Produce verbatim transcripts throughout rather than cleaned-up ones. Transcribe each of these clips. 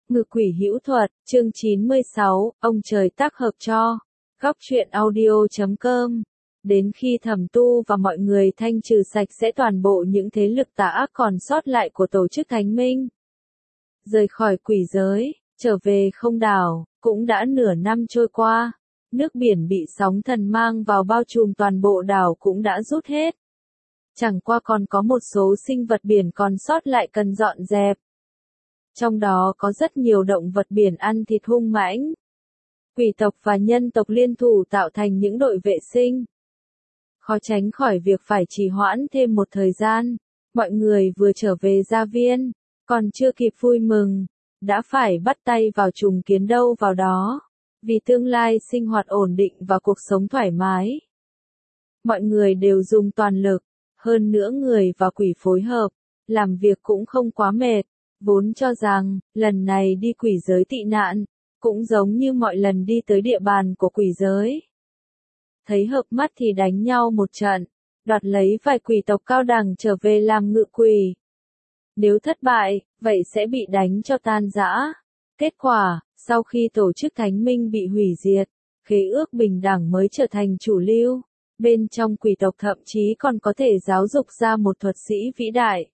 Ngự quỷ hữu thuật, chương chín mươi sáu, ông trời tác hợp cho. Góc truyện audio chấm com. Đến khi Thẩm Tu và mọi người thanh trừ sạch sẽ toàn bộ những thế lực tà ác còn sót lại của tổ chức Thánh Minh, rời khỏi quỷ giới, trở về không đảo, cũng đã nửa năm trôi qua. Nước biển bị sóng thần mang vào bao trùm toàn bộ đảo cũng đã rút hết. Chẳng qua còn có một số sinh vật biển còn sót lại cần dọn dẹp. Trong đó có rất nhiều động vật biển ăn thịt hung mãnh. Quỷ tộc và nhân tộc liên thủ tạo thành những đội vệ sinh. Khó tránh khỏi việc phải trì hoãn thêm một thời gian. Mọi người vừa trở về gia viên, còn chưa kịp vui mừng, đã phải bắt tay vào trùng kiến đâu vào đó. Vì tương lai sinh hoạt ổn định và cuộc sống thoải mái, mọi người đều dùng toàn lực, hơn nữa người và quỷ phối hợp, làm việc cũng không quá mệt. Vốn cho rằng, lần này đi quỷ giới tị nạn, cũng giống như mọi lần đi tới địa bàn của quỷ giới. Thấy hợp mắt thì đánh nhau một trận, đoạt lấy vài quỷ tộc cao đẳng trở về làm ngự quỷ. Nếu thất bại, vậy sẽ bị đánh cho tan rã. Kết quả, sau khi tổ chức Thánh Minh bị hủy diệt, khế ước bình đẳng mới trở thành chủ lưu. Bên trong quỷ tộc thậm chí còn có thể giáo dục ra một thuật sĩ vĩ đại.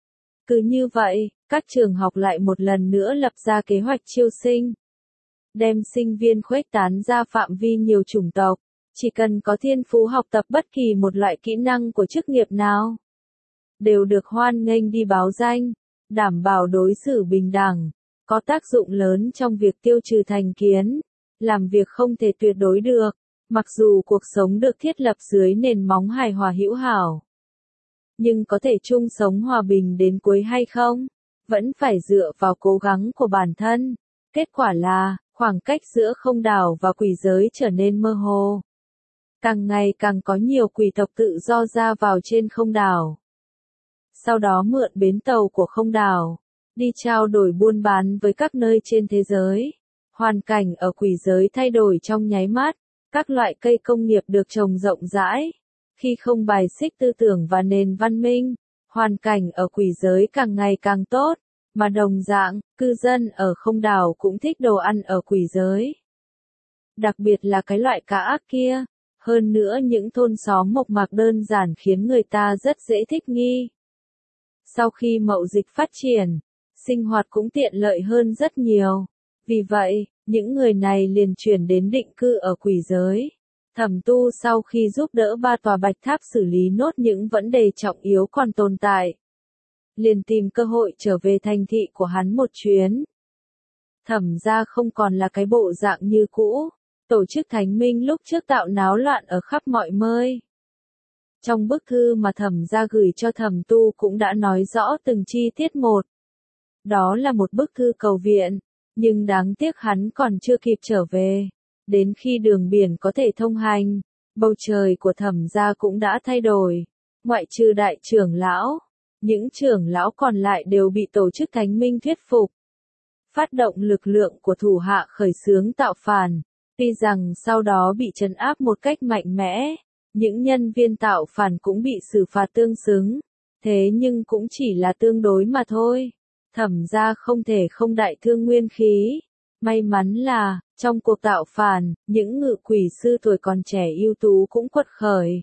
Cứ như vậy, các trường học lại một lần nữa lập ra kế hoạch chiêu sinh. Đem sinh viên khuếch tán ra phạm vi nhiều chủng tộc, chỉ cần có thiên phú học tập bất kỳ một loại kỹ năng của chức nghiệp nào, đều được hoan nghênh đi báo danh, đảm bảo đối xử bình đẳng, có tác dụng lớn trong việc tiêu trừ thành kiến, làm việc không thể tuyệt đối được, mặc dù cuộc sống được thiết lập dưới nền móng hài hòa hữu hảo. Nhưng có thể chung sống hòa bình đến cuối hay không, vẫn phải dựa vào cố gắng của bản thân. Kết quả là, khoảng cách giữa không đảo và quỷ giới trở nên mơ hồ. Càng ngày càng có nhiều quỷ tộc tự do ra vào trên không đảo. Sau đó mượn bến tàu của không đảo, đi trao đổi buôn bán với các nơi trên thế giới. Hoàn cảnh ở quỷ giới thay đổi trong nháy mắt, các loại cây công nghiệp được trồng rộng rãi. Khi không bài xích tư tưởng và nền văn minh, hoàn cảnh ở quỷ giới càng ngày càng tốt, mà đồng dạng, cư dân ở không đảo cũng thích đồ ăn ở quỷ giới. Đặc biệt là cái loại cá ác kia, hơn nữa những thôn xóm mộc mạc đơn giản khiến người ta rất dễ thích nghi. Sau khi mậu dịch phát triển, sinh hoạt cũng tiện lợi hơn rất nhiều. Vì vậy, những người này liền chuyển đến định cư ở quỷ giới. Thẩm Tu sau khi giúp đỡ ba tòa bạch tháp xử lý nốt những vấn đề trọng yếu còn tồn tại, liền tìm cơ hội trở về thành thị của hắn một chuyến. Thẩm gia không còn là cái bộ dạng như cũ, tổ chức Thánh Minh lúc trước tạo náo loạn ở khắp mọi nơi. Trong bức thư mà Thẩm gia gửi cho Thẩm Tu cũng đã nói rõ từng chi tiết một. Đó là một bức thư cầu viện, nhưng đáng tiếc hắn còn chưa kịp trở về. Đến khi đường biển có thể thông hành, bầu trời của Thẩm gia cũng đã thay đổi. Ngoại trừ đại trưởng lão, những trưởng lão còn lại đều bị tổ chức Thánh Minh thuyết phục. Phát động lực lượng của thủ hạ khởi xướng tạo phản, tuy rằng sau đó bị trấn áp một cách mạnh mẽ, những nhân viên tạo phản cũng bị xử phạt tương xứng, thế nhưng cũng chỉ là tương đối mà thôi. Thẩm gia không thể không đại thương nguyên khí. May mắn là, trong cuộc tạo phản, những ngự quỷ sư tuổi còn trẻ ưu tú cũng quật khởi.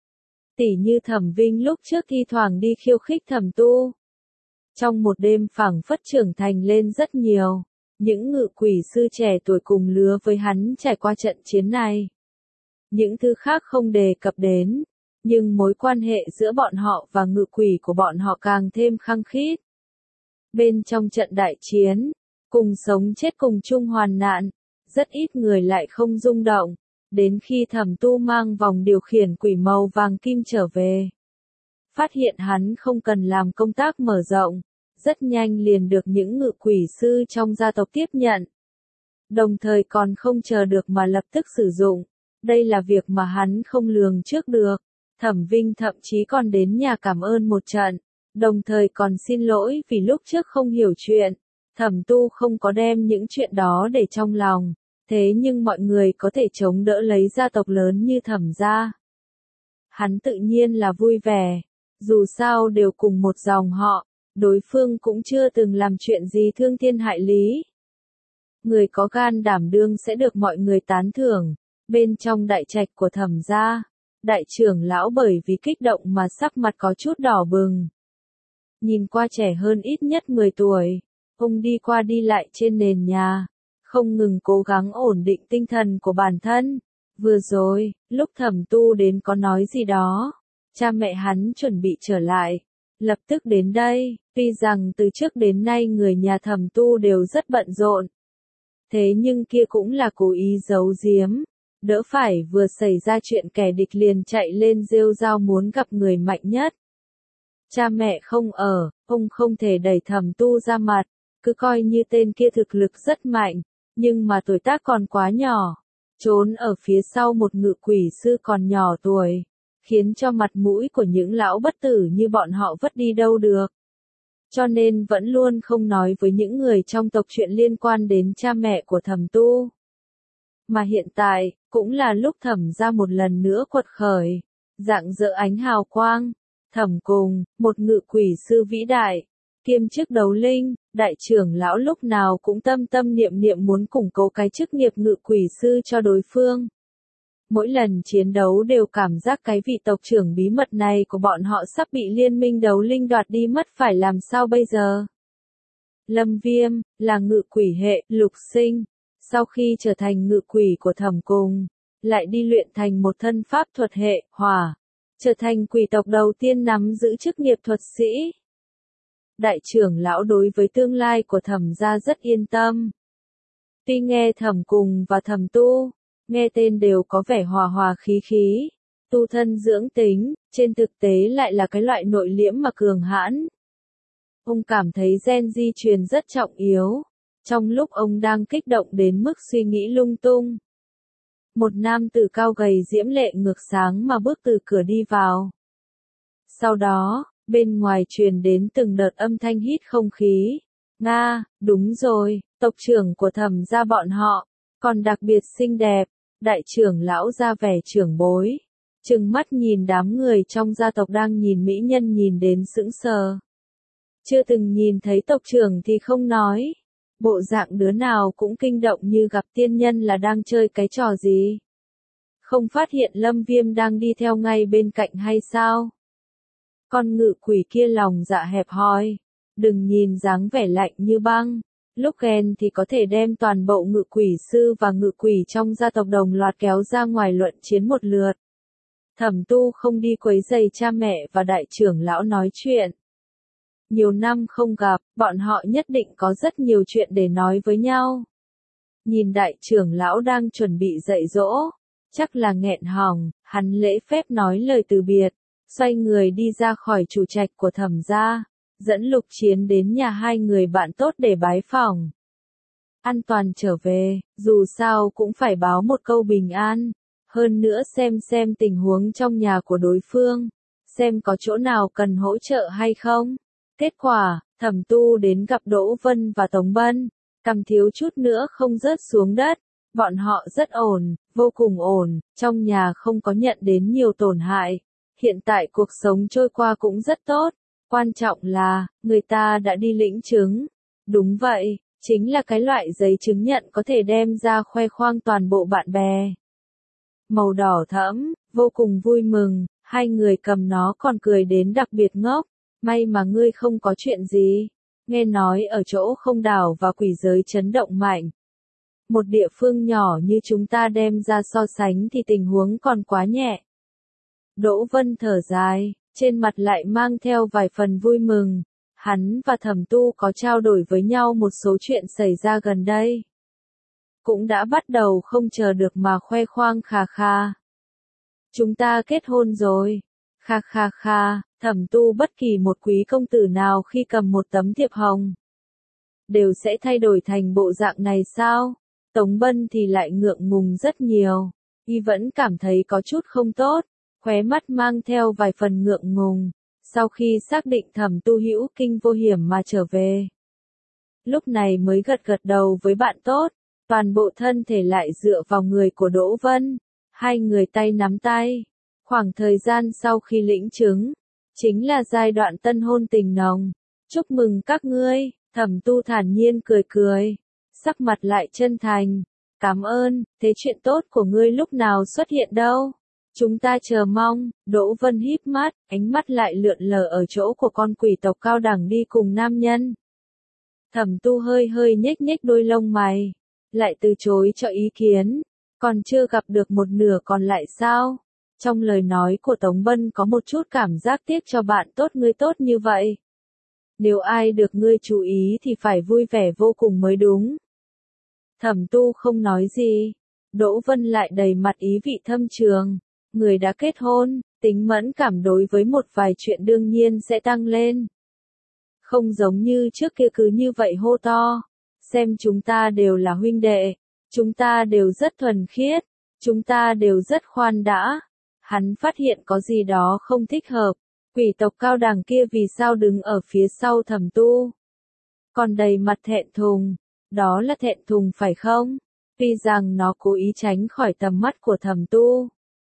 Tỉ như Thẩm Vinh lúc trước thi thoảng đi khiêu khích Thẩm Tu. Trong một đêm phảng phất trưởng thành lên rất nhiều, những ngự quỷ sư trẻ tuổi cùng lứa với hắn trải qua trận chiến này. Những thứ khác không đề cập đến, nhưng mối quan hệ giữa bọn họ và ngự quỷ của bọn họ càng thêm khăng khít. Bên trong trận đại chiến, cùng sống chết cùng chung hoàn nạn, rất ít người lại không rung động, đến khi Thẩm Tu mang vòng điều khiển quỷ màu vàng kim trở về. Phát hiện hắn không cần làm công tác mở rộng, rất nhanh liền được những ngự quỷ sư trong gia tộc tiếp nhận. Đồng thời còn không chờ được mà lập tức sử dụng, đây là việc mà hắn không lường trước được. Thẩm Vinh thậm chí còn đến nhà cảm ơn một trận, đồng thời còn xin lỗi vì lúc trước không hiểu chuyện. Thẩm Tu không có đem những chuyện đó để trong lòng, thế nhưng mọi người có thể chống đỡ lấy gia tộc lớn như Thẩm gia. Hắn tự nhiên là vui vẻ, dù sao đều cùng một dòng họ, đối phương cũng chưa từng làm chuyện gì thương thiên hại lý, người có gan đảm đương sẽ được mọi người tán thưởng. Bên trong đại trạch của Thẩm gia, đại trưởng lão bởi vì kích động mà sắc mặt có chút đỏ bừng. Nhìn qua trẻ hơn ít nhất mười tuổi, ông đi qua đi lại trên nền nhà, không ngừng cố gắng ổn định tinh thần của bản thân. Vừa rồi, lúc Thẩm Tu đến có nói gì đó, cha mẹ hắn chuẩn bị trở lại, lập tức đến đây, tuy rằng từ trước đến nay người nhà Thẩm Tu đều rất bận rộn. Thế nhưng kia cũng là cố ý giấu giếm, đỡ phải vừa xảy ra chuyện kẻ địch liền chạy lên rêu rao muốn gặp người mạnh nhất. Cha mẹ không ở, ông không thể đẩy Thẩm Tu ra mặt, cứ coi như tên kia thực lực rất mạnh, nhưng mà tuổi tác còn quá nhỏ, trốn ở phía sau một ngự quỷ sư còn nhỏ tuổi, khiến cho mặt mũi của những lão bất tử như bọn họ vất đi đâu được. Cho nên vẫn luôn không nói với những người trong tộc chuyện liên quan đến cha mẹ của Thẩm Tu. Mà hiện tại, cũng là lúc Thẩm gia một lần nữa quật khởi, rạng rỡ ánh hào quang. Thẩm Cùng, một ngự quỷ sư vĩ đại, kiêm chức đấu linh, đại trưởng lão lúc nào cũng tâm tâm niệm niệm muốn củng cố cái chức nghiệp ngự quỷ sư cho đối phương. Mỗi lần chiến đấu đều cảm giác cái vị tộc trưởng bí mật này của bọn họ sắp bị liên minh đấu linh đoạt đi mất, phải làm sao bây giờ? Lâm Viêm, là ngự quỷ hệ, lục sinh, sau khi trở thành ngự quỷ của Thẩm Cùng, lại đi luyện thành một thân pháp thuật hệ, hỏa, trở thành quỷ tộc đầu tiên nắm giữ chức nghiệp thuật sĩ. Đại trưởng lão đối với tương lai của Thẩm gia rất yên tâm. Tuy nghe Thẩm Cùng và Thẩm Tu, nghe tên đều có vẻ hòa hòa khí khí, tu thân dưỡng tính, trên thực tế lại là cái loại nội liễm mà cường hãn. Ông cảm thấy gen di truyền rất trọng yếu, trong lúc ông đang kích động đến mức suy nghĩ lung tung. Một nam tử cao gầy diễm lệ ngược sáng mà bước từ cửa đi vào. Sau đó, bên ngoài truyền đến từng đợt âm thanh hít không khí. Nga, đúng rồi, tộc trưởng của Thẩm gia bọn họ, còn đặc biệt xinh đẹp. Đại trưởng lão ra vẻ trưởng bối, trừng mắt nhìn đám người trong gia tộc đang nhìn mỹ nhân nhìn đến sững sờ. Chưa từng nhìn thấy tộc trưởng thì không nói, bộ dạng đứa nào cũng kinh động như gặp tiên nhân là đang chơi cái trò gì. Không phát hiện Lâm Viêm đang đi theo ngay bên cạnh hay sao? Con ngự quỷ kia lòng dạ hẹp hòi, đừng nhìn dáng vẻ lạnh như băng. Lúc ghen thì có thể đem toàn bộ ngự quỷ sư và ngự quỷ trong gia tộc đồng loạt kéo ra ngoài luận chiến một lượt. Thẩm Tu không đi quấy rầy cha mẹ và đại trưởng lão nói chuyện. Nhiều năm không gặp, bọn họ nhất định có rất nhiều chuyện để nói với nhau. Nhìn đại trưởng lão đang chuẩn bị dạy dỗ, chắc là nghẹn họng, hắn lễ phép nói lời từ biệt, xoay người đi ra khỏi chủ trạch của Thẩm gia, dẫn Lục Chiến đến nhà hai người bạn tốt để bái phỏng. An toàn trở về, dù sao cũng phải báo một câu bình an, hơn nữa xem xem tình huống trong nhà của đối phương, xem có chỗ nào cần hỗ trợ hay không. Kết quả, Thẩm Tu đến gặp Đỗ Vân và Tống Bân, cằm thiếu chút nữa không rớt xuống đất, bọn họ rất ổn, vô cùng ổn, trong nhà không có nhận đến nhiều tổn hại, hiện tại cuộc sống trôi qua cũng rất tốt. Quan trọng là, người ta đã đi lĩnh chứng. Đúng vậy, chính là cái loại giấy chứng nhận có thể đem ra khoe khoang toàn bộ bạn bè. Màu đỏ thẫm, vô cùng vui mừng, hai người cầm nó còn cười đến đặc biệt ngốc. May mà ngươi không có chuyện gì. Nghe nói ở chỗ không đảo và quỷ giới chấn động mạnh. Một địa phương nhỏ như chúng ta đem ra so sánh thì tình huống còn quá nhẹ. Đỗ Vân thở dài, trên mặt lại mang theo vài phần vui mừng. Hắn và Thẩm Tu có trao đổi với nhau một số chuyện xảy ra gần đây. Cũng đã bắt đầu không chờ được mà khoe khoang khà khà. Chúng ta kết hôn rồi. Kha kha kha, Thẩm Tu bất kỳ một quý công tử nào khi cầm một tấm thiệp hồng đều sẽ thay đổi thành bộ dạng này sao? Tống Bân thì lại ngượng ngùng rất nhiều, y vẫn cảm thấy có chút không tốt, khóe mắt mang theo vài phần ngượng ngùng, sau khi xác định Thẩm Tu hữu kinh vô hiểm mà trở về. Lúc này mới gật gật đầu với bạn tốt, toàn bộ thân thể lại dựa vào người của Đỗ Vân, hai người tay nắm tay. Khoảng thời gian sau khi lĩnh chứng, chính là giai đoạn tân hôn tình nồng. Chúc mừng các ngươi, Thẩm Tu thản nhiên cười cười. sắc mặt lại chân thành. Cảm ơn, thế chuyện tốt của ngươi lúc nào xuất hiện đâu? Chúng ta chờ mong. Đỗ Vân híp mắt, ánh mắt lại lượn lờ ở chỗ của con quỷ tộc cao đẳng đi cùng nam nhân. Thẩm Tu hơi hơi nhếch nhếch đôi lông mày, lại từ chối cho ý kiến. Còn chưa gặp được một nửa còn lại sao? Trong lời nói của Tống Bân có một chút cảm giác tiếc cho bạn tốt ngươi tốt như vậy. Nếu ai được ngươi chú ý thì phải vui vẻ vô cùng mới đúng. Thẩm Tu không nói gì. Đỗ Vân lại đầy mặt ý vị thâm trường. Người đã kết hôn, tính mẫn cảm đối với một vài chuyện đương nhiên sẽ tăng lên. Không giống như trước kia cứ như vậy hô to. Xem chúng ta đều là huynh đệ. Chúng ta đều rất thuần khiết. Chúng ta đều rất khoan đã. Hắn phát hiện có gì đó không thích hợp. Quỷ tộc cao đẳng kia vì sao đứng ở phía sau Thẩm Tu? Còn đầy mặt thẹn thùng. Đó là thẹn thùng phải không? Tuy rằng nó cố ý tránh khỏi tầm mắt của Thẩm Tu,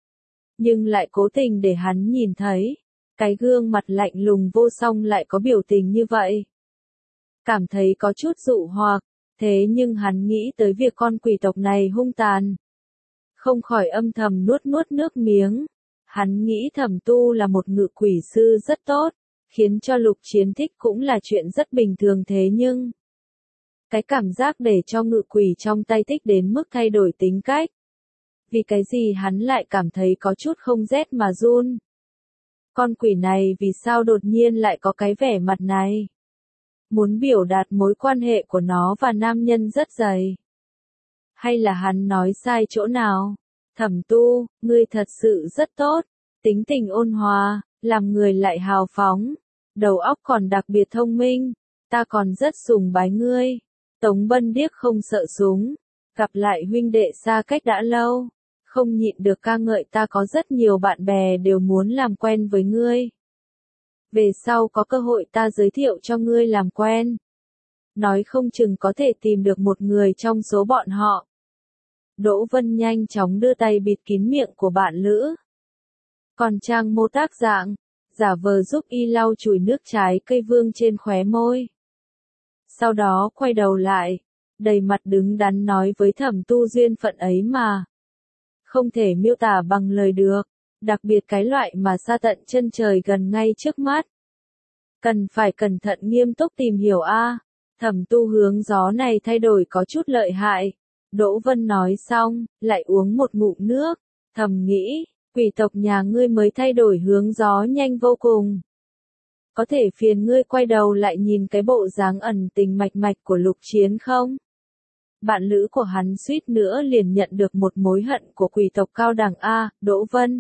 nhưng lại cố tình để hắn nhìn thấy. Cái gương mặt lạnh lùng vô song lại có biểu tình như vậy. Cảm thấy có chút dụ hoặc, thế nhưng hắn nghĩ tới việc con quỷ tộc này hung tàn. Không khỏi âm thầm nuốt nuốt nước miếng. Hắn nghĩ Thẩm Tu là một ngự quỷ sư rất tốt, khiến cho Lục Chiến thích cũng là chuyện rất bình thường thế nhưng... Cái cảm giác để cho ngự quỷ trong tay thích đến mức thay đổi tính cách. Vì cái gì hắn lại cảm thấy có chút không rét mà run. Con quỷ này vì sao đột nhiên lại có cái vẻ mặt này? Muốn biểu đạt mối quan hệ của nó và nam nhân rất dày. Hay là hắn nói sai chỗ nào? Thẩm Tu, ngươi thật sự rất tốt, tính tình ôn hòa, làm người lại hào phóng, đầu óc còn đặc biệt thông minh, ta còn rất sùng bái ngươi. Tống Bân điếc không sợ súng, gặp lại huynh đệ xa cách đã lâu, không nhịn được ca ngợi ta có rất nhiều bạn bè đều muốn làm quen với ngươi. Về sau có cơ hội ta giới thiệu cho ngươi làm quen. Nói không chừng có thể tìm được một người trong số bọn họ. Đỗ Vân nhanh chóng đưa tay bịt kín miệng của bạn lữ. Còn trang mô tác dạng, giả vờ giúp y lau chùi nước trái cây vương trên khóe môi. Sau đó quay đầu lại, đầy mặt đứng đắn nói với Thẩm Tu duyên phận ấy mà. Không thể miêu tả bằng lời được, đặc biệt cái loại mà xa tận chân trời gần ngay trước mắt. Cần phải cẩn thận nghiêm túc tìm hiểu a. Thẩm Tu hướng gió này thay đổi có chút lợi hại. Đỗ Vân nói xong, lại uống một ngụm nước, thầm nghĩ, quỷ tộc nhà ngươi mới thay đổi hướng gió nhanh vô cùng. Có thể phiền ngươi quay đầu lại nhìn cái bộ dáng ẩn tình mạch mạch của Lục Chiến không? Bạn lữ của hắn suýt nữa liền nhận được một mối hận của quỷ tộc cao đẳng A, Đỗ Vân.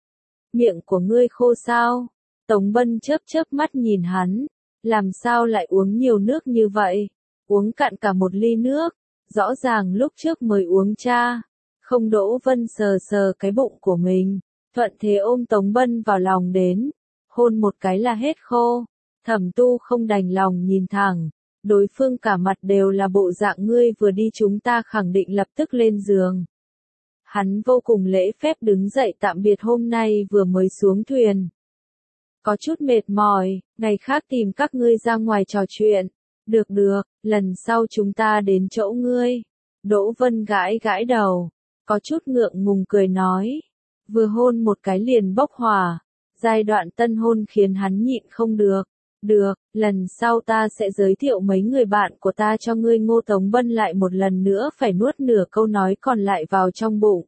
Miệng của ngươi khô sao? Tống Bân chớp chớp mắt nhìn hắn, làm sao lại uống nhiều nước như vậy? Uống cạn cả một ly nước, rõ ràng lúc trước mới uống cha. Không. Đỗ Vân sờ sờ cái bụng của mình, thuận thế ôm Tống Bân vào lòng đến. Hôn một cái là hết khô. Thẩm Tu không đành lòng nhìn thẳng. Đối phương cả mặt đều là bộ dạng ngươi vừa đi chúng ta khẳng định lập tức lên giường. Hắn vô cùng lễ phép đứng dậy tạm biệt hôm nay vừa mới xuống thuyền. Có chút mệt mỏi, ngày khác tìm các ngươi ra ngoài trò chuyện. Được được, lần sau chúng ta đến chỗ ngươi. Đỗ Vân gãi gãi đầu, có chút ngượng ngùng cười nói. Vừa hôn một cái liền bốc hỏa. Giai đoạn tân hôn khiến hắn nhịn không được. Được, lần sau ta sẽ giới thiệu mấy người bạn của ta cho ngươi. Ngô Tống Bân lại một lần nữa phải nuốt nửa câu nói còn lại vào trong bụng.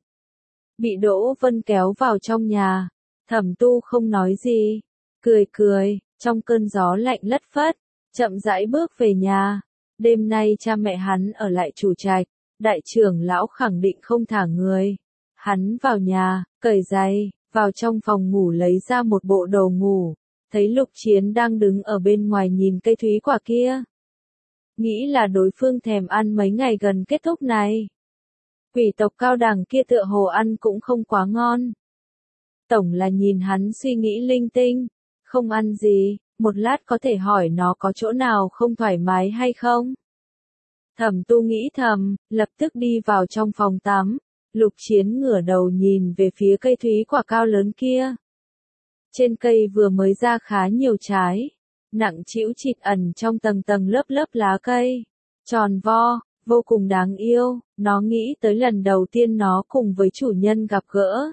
Bị Đỗ Vân kéo vào trong nhà. Thẩm Tu không nói gì. Cười cười, trong cơn gió lạnh lất phất, chậm rãi bước về nhà. Đêm nay cha mẹ hắn ở lại chủ trạch, đại trưởng lão khẳng định không thả người. Hắn vào nhà, cởi giày, vào trong phòng ngủ lấy ra một bộ đồ ngủ, thấy Lục Chiến đang đứng ở bên ngoài nhìn cây thúy quả kia. Nghĩ là đối phương thèm ăn mấy ngày gần kết thúc này. Quỷ tộc cao đẳng kia tựa hồ ăn cũng không quá ngon. Tổng là nhìn hắn suy nghĩ linh tinh, không ăn gì, một lát có thể hỏi nó có chỗ nào không thoải mái hay không. Thẩm Tu nghĩ thầm, lập tức đi vào trong phòng tắm. Lục Chiến ngửa đầu nhìn về phía cây thúy quả cao lớn kia. Trên cây vừa mới ra khá nhiều trái, nặng trĩu chịt ẩn trong tầng tầng lớp lớp lá cây, tròn vo, vô cùng đáng yêu, nó nghĩ tới lần đầu tiên nó cùng với chủ nhân gặp gỡ.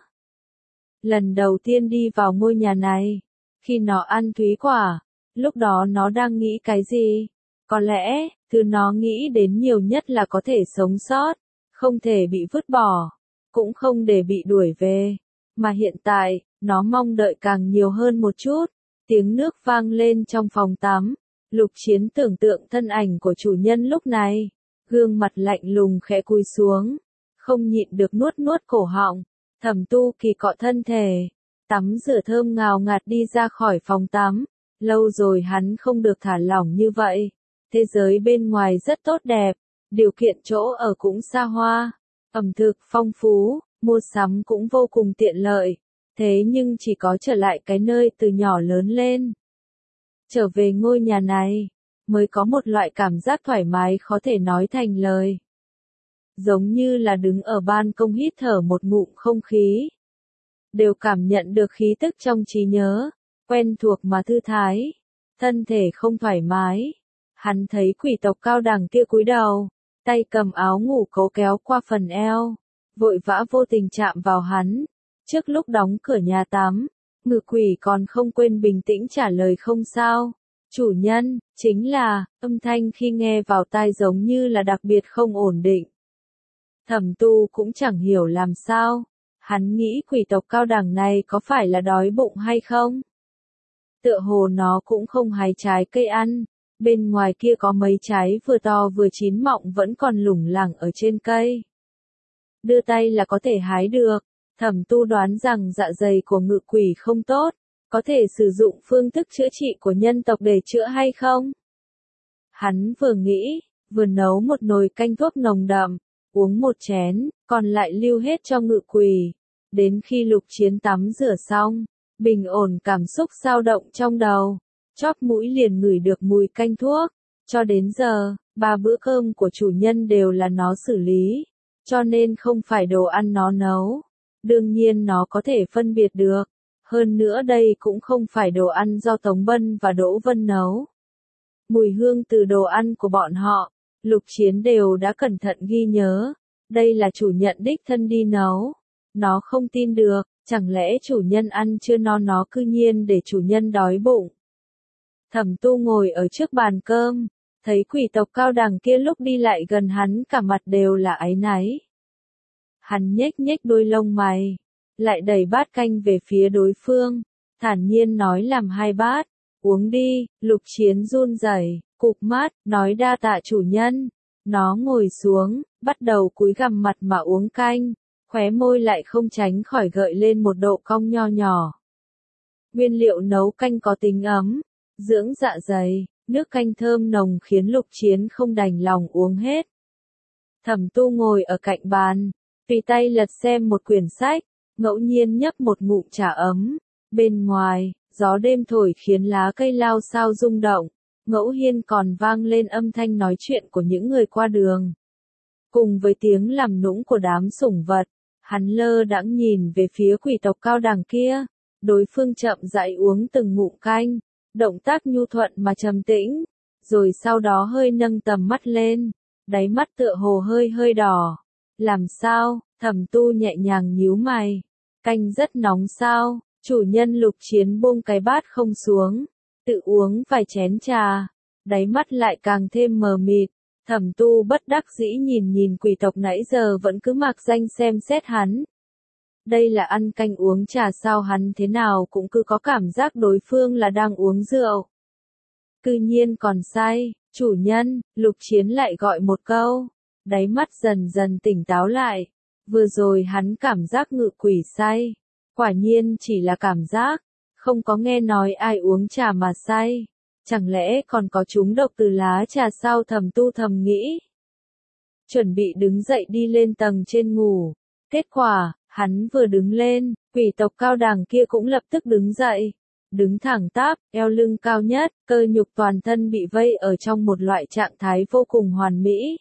Lần đầu tiên đi vào ngôi nhà này, khi nó ăn thúy quả, lúc đó nó đang nghĩ cái gì? Có lẽ, thứ nó nghĩ đến nhiều nhất là có thể sống sót, không thể bị vứt bỏ, cũng không để bị đuổi về. Mà hiện tại, nó mong đợi càng nhiều hơn một chút. Tiếng nước vang lên trong phòng tắm. Lục Chiến tưởng tượng thân ảnh của chủ nhân lúc này. Gương mặt lạnh lùng khẽ cúi xuống. Không nhịn được nuốt nuốt cổ họng. Thẩm Tu Kỳ cọ thân thể. Tắm rửa thơm ngào ngạt đi ra khỏi phòng tắm. Lâu rồi hắn không được thả lỏng như vậy. Thế giới bên ngoài rất tốt đẹp. Điều kiện chỗ ở cũng xa hoa. Ẩm thực phong phú. Mua sắm cũng vô cùng tiện lợi. Thế nhưng chỉ có trở lại cái nơi từ nhỏ lớn lên. Trở về ngôi nhà này, mới có một loại cảm giác thoải mái khó thể nói thành lời. Giống như là đứng ở ban công hít thở một ngụm không khí. Đều cảm nhận được khí tức trong trí nhớ, quen thuộc mà thư thái. Thân thể không thoải mái. Hắn thấy quỷ tộc cao đẳng kia cúi đầu, tay cầm áo ngủ cố kéo qua phần eo. Vội vã vô tình chạm vào hắn. Trước lúc đóng cửa nhà tắm, ngự quỷ còn không quên bình tĩnh trả lời không sao. Chủ nhân, chính là, âm thanh khi nghe vào tai giống như là đặc biệt không ổn định. Thẩm Tu cũng chẳng hiểu làm sao. Hắn nghĩ quỷ tộc cao đẳng này có phải là đói bụng hay không? Tựa hồ nó cũng không hái trái cây ăn. Bên ngoài kia có mấy trái vừa to vừa chín mọng vẫn còn lủng lẳng ở trên cây. Đưa tay là có thể hái được. Thẩm Tu đoán rằng dạ dày của ngự quỷ không tốt, có thể sử dụng phương thức chữa trị của nhân tộc để chữa hay không? Hắn vừa nghĩ, vừa nấu một nồi canh thuốc nồng đậm, uống một chén, còn lại lưu hết cho ngự quỷ. Đến khi Lục Chiến tắm rửa xong, bình ổn cảm xúc dao động trong đầu, chóp mũi liền ngửi được mùi canh thuốc. Cho đến giờ, ba bữa cơm của chủ nhân đều là nó xử lý, cho nên không phải đồ ăn nó nấu. Đương nhiên nó có thể phân biệt được. Hơn nữa đây cũng không phải đồ ăn do Tống Bân và Đỗ Vân nấu. Mùi hương từ đồ ăn của bọn họ, Lục Chiến đều đã cẩn thận ghi nhớ. Đây là chủ nhận đích thân đi nấu. Nó không tin được, chẳng lẽ chủ nhân ăn chưa no nó cư nhiên để chủ nhân đói bụng. Thẩm Tu ngồi ở trước bàn cơm, thấy quỷ tộc cao đẳng kia lúc đi lại gần hắn cả mặt đều là áy náy. Hắn nhếch nhếch đôi lông mày, lại đẩy bát canh về phía đối phương, thản nhiên nói làm hai bát, uống đi. Lục Chiến run rẩy, cụp mắt, nói đa tạ chủ nhân. Nó ngồi xuống, bắt đầu cúi gằm mặt mà uống canh, khóe môi lại không tránh khỏi gợi lên một độ cong nho nhỏ. Nguyên liệu nấu canh có tính ấm, dưỡng dạ dày, nước canh thơm nồng khiến Lục Chiến không đành lòng uống hết. Thẩm Tu ngồi ở cạnh bàn, tùy tay lật xem một quyển sách, ngẫu nhiên nhấp một ngụm trà ấm. Bên ngoài, gió đêm thổi khiến lá cây lao xao rung động, ngẫu nhiên còn vang lên âm thanh nói chuyện của những người qua đường. Cùng với tiếng làm nũng của đám sủng vật, hắn lơ đãng nhìn về phía quỷ tộc cao đẳng kia. Đối phương chậm rãi uống từng ngụm canh, động tác nhu thuận mà trầm tĩnh, rồi sau đó hơi nâng tầm mắt lên, đáy mắt tựa hồ hơi hơi đỏ. Làm sao? Thẩm Tu nhẹ nhàng nhíu mày. Canh rất nóng sao? Chủ nhân. Lục Chiến buông cái bát không xuống, tự uống vài chén trà, đáy mắt lại càng thêm mờ mịt. Thẩm Tu bất đắc dĩ nhìn nhìn quỷ tộc nãy giờ vẫn cứ mặc danh xem xét hắn. Đây là ăn canh uống trà sao? Hắn thế nào cũng cứ có cảm giác đối phương là đang uống rượu. Cư nhiên còn say. Chủ nhân. Lục Chiến lại gọi một câu, đáy mắt dần dần tỉnh táo lại. Vừa rồi hắn cảm giác ngự quỷ say. Quả nhiên chỉ là cảm giác, không có nghe nói ai uống trà mà say. Chẳng lẽ còn có trúng độc từ lá trà sao? Thẩm Tu thầm nghĩ. Chuẩn bị đứng dậy đi lên tầng trên ngủ. Kết quả, hắn vừa đứng lên, quỷ tộc cao đẳng kia cũng lập tức đứng dậy. Đứng thẳng tắp, eo lưng cao nhất, cơ nhục toàn thân bị vây ở trong một loại trạng thái vô cùng hoàn mỹ.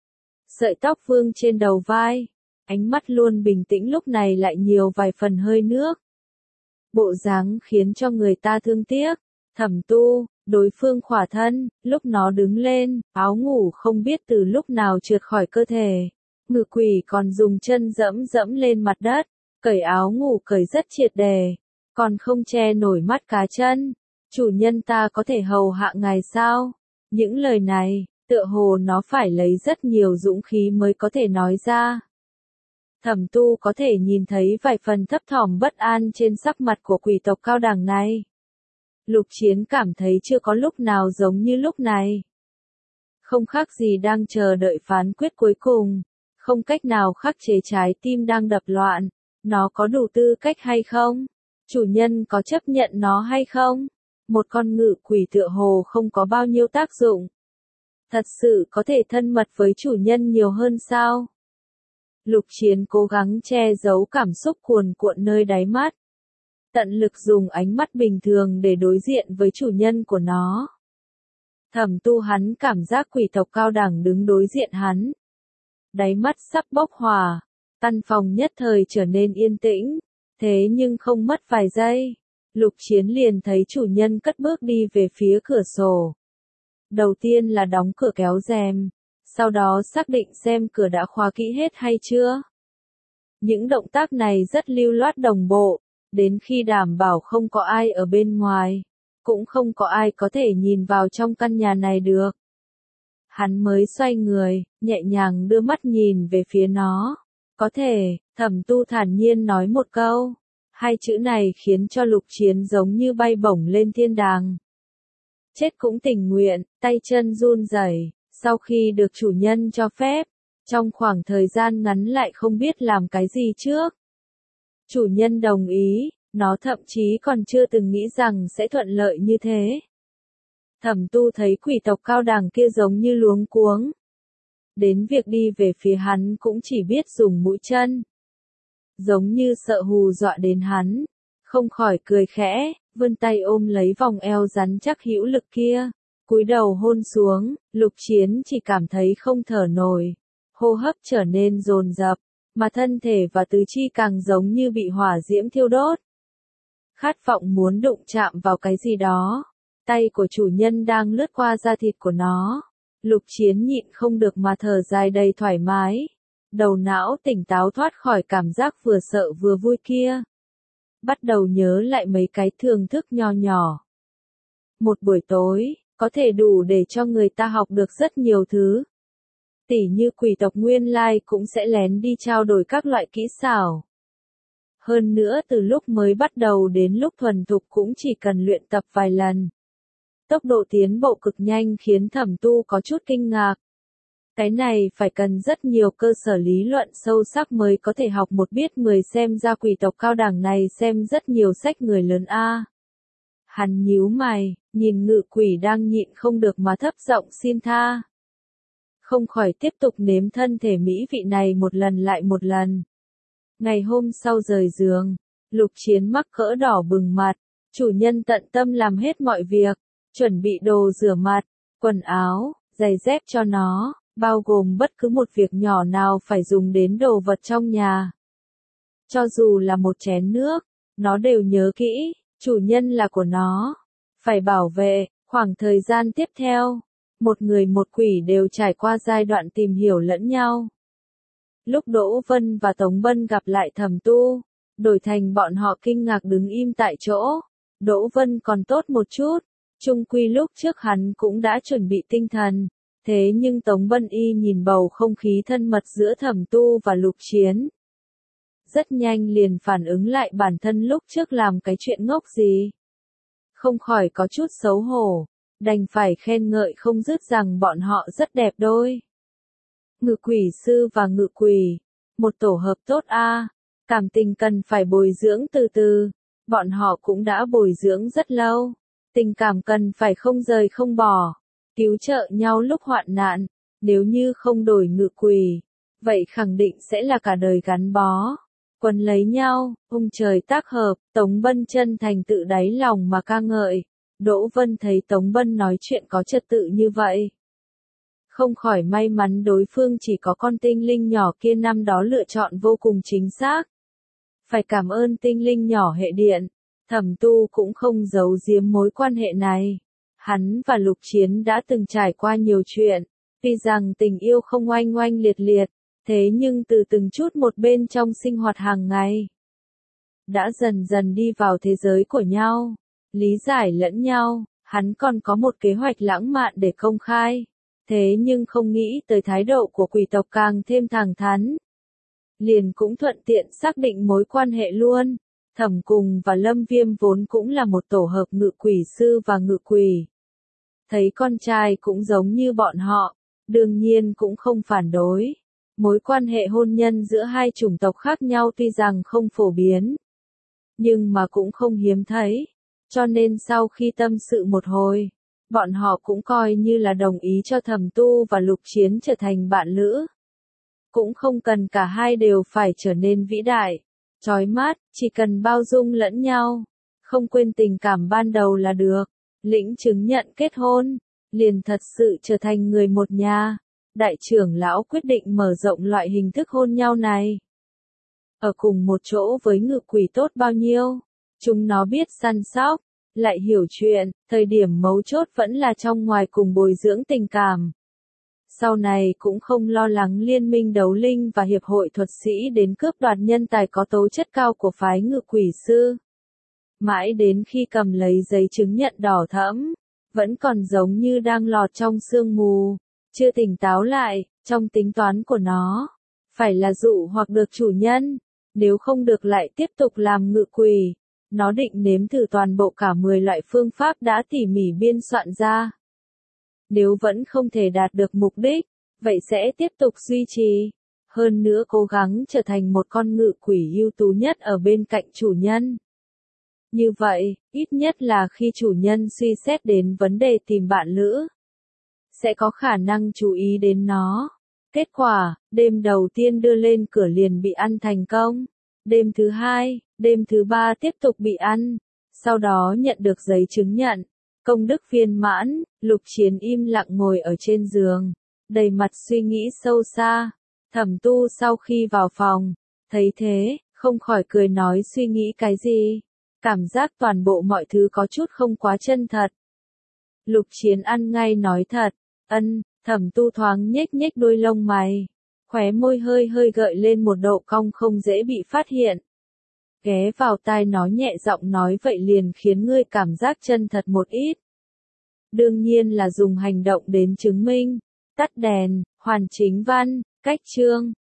Sợi tóc vương trên đầu vai, ánh mắt luôn bình tĩnh lúc này lại nhiều vài phần hơi nước. Bộ dáng khiến cho người ta thương tiếc. Thẩm Tu, đối phương khỏa thân, lúc nó đứng lên, áo ngủ không biết từ lúc nào trượt khỏi cơ thể. Ngự quỷ còn dùng chân dẫm dẫm lên mặt đất, cởi áo ngủ cởi rất triệt đề, còn không che nổi mắt cá chân. Chủ nhân ta có thể hầu hạ ngài sao? Những lời này, tựa hồ nó phải lấy rất nhiều dũng khí mới có thể nói ra. Thẩm Tu có thể nhìn thấy vài phần thấp thỏm bất an trên sắc mặt của quỷ tộc cao đẳng này. Lục Chiến cảm thấy chưa có lúc nào giống như lúc này. Không khác gì đang chờ đợi phán quyết cuối cùng, không cách nào khắc chế trái tim đang đập loạn. Nó có đủ tư cách hay không? Chủ nhân có chấp nhận nó hay không? Một con ngự quỷ tựa hồ không có bao nhiêu tác dụng. Thật sự có thể thân mật với chủ nhân nhiều hơn sao? Lục Chiến cố gắng che giấu cảm xúc cuồn cuộn nơi đáy mắt. Tận lực dùng ánh mắt bình thường để đối diện với chủ nhân của nó. Thẩm Tu hắn cảm giác quỷ tộc cao đẳng đứng đối diện hắn. Đáy mắt sắp bốc hỏa, căn phòng nhất thời trở nên yên tĩnh, thế nhưng không mất vài giây, Lục Chiến liền thấy chủ nhân cất bước đi về phía cửa sổ. Đầu tiên là đóng cửa kéo rèm, sau đó xác định xem cửa đã khóa kỹ hết hay chưa. Những động tác này rất lưu loát đồng bộ, đến khi đảm bảo không có ai ở bên ngoài, cũng không có ai có thể nhìn vào trong căn nhà này được. Hắn mới xoay người, nhẹ nhàng đưa mắt nhìn về phía nó. Có thể, Thẩm Tu thản nhiên nói một câu. Hai chữ này khiến cho Lục Chiến giống như bay bổng lên thiên đàng. Chết cũng tình nguyện, tay chân run rẩy, sau khi được chủ nhân cho phép, trong khoảng thời gian ngắn lại không biết làm cái gì trước. Chủ nhân đồng ý, nó thậm chí còn chưa từng nghĩ rằng sẽ thuận lợi như thế. Thẩm Tu thấy quỷ tộc cao đẳng kia giống như luống cuống. Đến việc đi về phía hắn cũng chỉ biết dùng mũi chân. Giống như sợ hù dọa đến hắn, không khỏi cười khẽ, vươn tay ôm lấy vòng eo rắn chắc hữu lực kia, cúi đầu hôn xuống. Lục Chiến chỉ cảm thấy không thở nổi, hô hấp trở nên dồn dập, mà thân thể và tứ chi càng giống như bị hỏa diễm thiêu đốt. Khát vọng muốn đụng chạm vào cái gì đó, tay của chủ nhân đang lướt qua da thịt của nó. Lục Chiến nhịn không được mà thở dài đầy thoải mái. Đầu não tỉnh táo thoát khỏi cảm giác vừa sợ vừa vui kia. Bắt đầu nhớ lại mấy cái thưởng thức nho nhỏ. Một buổi tối, có thể đủ để cho người ta học được rất nhiều thứ. Tỉ như quỷ tộc nguyên lai cũng sẽ lén đi trao đổi các loại kỹ xảo. Hơn nữa từ lúc mới bắt đầu đến lúc thuần thục cũng chỉ cần luyện tập vài lần. Tốc độ tiến bộ cực nhanh khiến Thẩm Tu có chút kinh ngạc. Cái này phải cần rất nhiều cơ sở lý luận sâu sắc mới có thể học một biết mười, xem ra quỷ tộc cao đẳng này xem rất nhiều sách người lớn a. Hắn nhíu mày, nhìn ngự quỷ đang nhịn không được mà thấp giọng xin tha. Không khỏi tiếp tục nếm thân thể mỹ vị này một lần lại một lần. Ngày hôm sau rời giường, Lục Chiến mắc cỡ đỏ bừng mặt, chủ nhân tận tâm làm hết mọi việc, chuẩn bị đồ rửa mặt, quần áo, giày dép cho nó, bao gồm bất cứ một việc nhỏ nào phải dùng đến đồ vật trong nhà. Cho dù là một chén nước, nó đều nhớ kỹ, chủ nhân là của nó, phải bảo vệ. Khoảng thời gian tiếp theo, một người một quỷ đều trải qua giai đoạn tìm hiểu lẫn nhau. Lúc Đỗ Vân và Tống Bân gặp lại Thẩm Tu, đổi thành bọn họ kinh ngạc đứng im tại chỗ. Đỗ Vân còn tốt một chút, chung quy lúc trước hắn cũng đã chuẩn bị tinh thần. Thế nhưng Tống Bân y nhìn bầu không khí thân mật giữa Thẩm Tu và Lục Chiến. Rất nhanh liền phản ứng lại bản thân lúc trước làm cái chuyện ngốc gì. Không khỏi có chút xấu hổ, đành phải khen ngợi không dứt rằng bọn họ rất đẹp đôi. Ngự quỷ sư và ngự quỷ, một tổ hợp tốt a. Cảm tình cần phải bồi dưỡng từ từ, bọn họ cũng đã bồi dưỡng rất lâu. Tình cảm cần phải không rời không bỏ, cứu trợ nhau lúc hoạn nạn. Nếu như không đổi ngự quỷ, vậy khẳng định sẽ là cả đời gắn bó. Quấn lấy nhau, ông trời tác hợp. Tống Bân chân thành tự đáy lòng mà ca ngợi. Đỗ Vân thấy Tống Bân nói chuyện có trật tự như vậy, không khỏi may mắn đối phương chỉ có con tinh linh nhỏ kia năm đó lựa chọn vô cùng chính xác. Phải cảm ơn tinh linh nhỏ hệ điện, Thẩm Tu cũng không giấu giếm mối quan hệ này. Hắn và Lục Chiến đã từng trải qua nhiều chuyện, tuy rằng tình yêu không oanh oanh liệt liệt, thế nhưng từ từng chút một bên trong sinh hoạt hàng ngày, đã dần dần đi vào thế giới của nhau, lý giải lẫn nhau, hắn còn có một kế hoạch lãng mạn để công khai. Thế nhưng không nghĩ tới thái độ của quỷ tộc càng thêm thẳng thắn. Liền cũng thuận tiện xác định mối quan hệ luôn. Thẩm Cùng và Lâm Viêm vốn cũng là một tổ hợp ngự quỷ sư và ngự quỷ. Thấy con trai cũng giống như bọn họ, đương nhiên cũng không phản đối. Mối quan hệ hôn nhân giữa hai chủng tộc khác nhau tuy rằng không phổ biến, nhưng mà cũng không hiếm thấy. Cho nên sau khi tâm sự một hồi, bọn họ cũng coi như là đồng ý cho Thẩm Tu và Lục Chiến trở thành bạn lữ. Cũng không cần cả hai đều phải trở nên vĩ đại, chói mắt, chỉ cần bao dung lẫn nhau, không quên tình cảm ban đầu là được. Lĩnh chứng nhận kết hôn, liền thật sự trở thành người một nhà. Đại trưởng lão quyết định mở rộng loại hình thức hôn nhau này. Ở cùng một chỗ với ngự quỷ tốt bao nhiêu, chúng nó biết săn sóc, lại hiểu chuyện, thời điểm mấu chốt vẫn là trong ngoài cùng bồi dưỡng tình cảm. Sau này cũng không lo lắng liên minh đấu linh và hiệp hội thuật sĩ đến cướp đoạt nhân tài có tố chất cao của phái ngự quỷ sư. Mãi đến khi cầm lấy giấy chứng nhận đỏ thẫm, vẫn còn giống như đang lọt trong sương mù, chưa tỉnh táo lại, trong tính toán của nó, phải là dụ hoặc được chủ nhân, nếu không được lại tiếp tục làm ngự quỷ. Nó định nếm thử toàn bộ cả mười loại phương pháp đã tỉ mỉ biên soạn ra. Nếu vẫn không thể đạt được mục đích, vậy sẽ tiếp tục duy trì. Hơn nữa cố gắng trở thành một con ngự quỷ ưu tú nhất ở bên cạnh chủ nhân. Như vậy, ít nhất là khi chủ nhân suy xét đến vấn đề tìm bạn lữ, sẽ có khả năng chú ý đến nó. Kết quả, đêm đầu tiên đưa lên cửa liền bị ăn thành công. Đêm thứ hai, đêm thứ ba tiếp tục bị ăn. Sau đó nhận được giấy chứng nhận. Công đức viên mãn, Lục Chiến im lặng ngồi ở trên giường, đầy mặt suy nghĩ sâu xa. Thẩm Tu sau khi vào phòng, thấy thế, không khỏi cười nói suy nghĩ cái gì. Cảm giác toàn bộ mọi thứ có chút không quá chân thật. Lục Chiến ăn ngay nói thật, ân, Thẩm Tu thoáng nhếch nhếch đôi lông mày, khóe môi hơi hơi gợi lên một độ cong không dễ bị phát hiện. Ghé vào tai nó nhẹ giọng nói vậy liền khiến ngươi cảm giác chân thật một ít. Đương nhiên là dùng hành động đến chứng minh. Tắt đèn, hoàn chính văn, cách chương.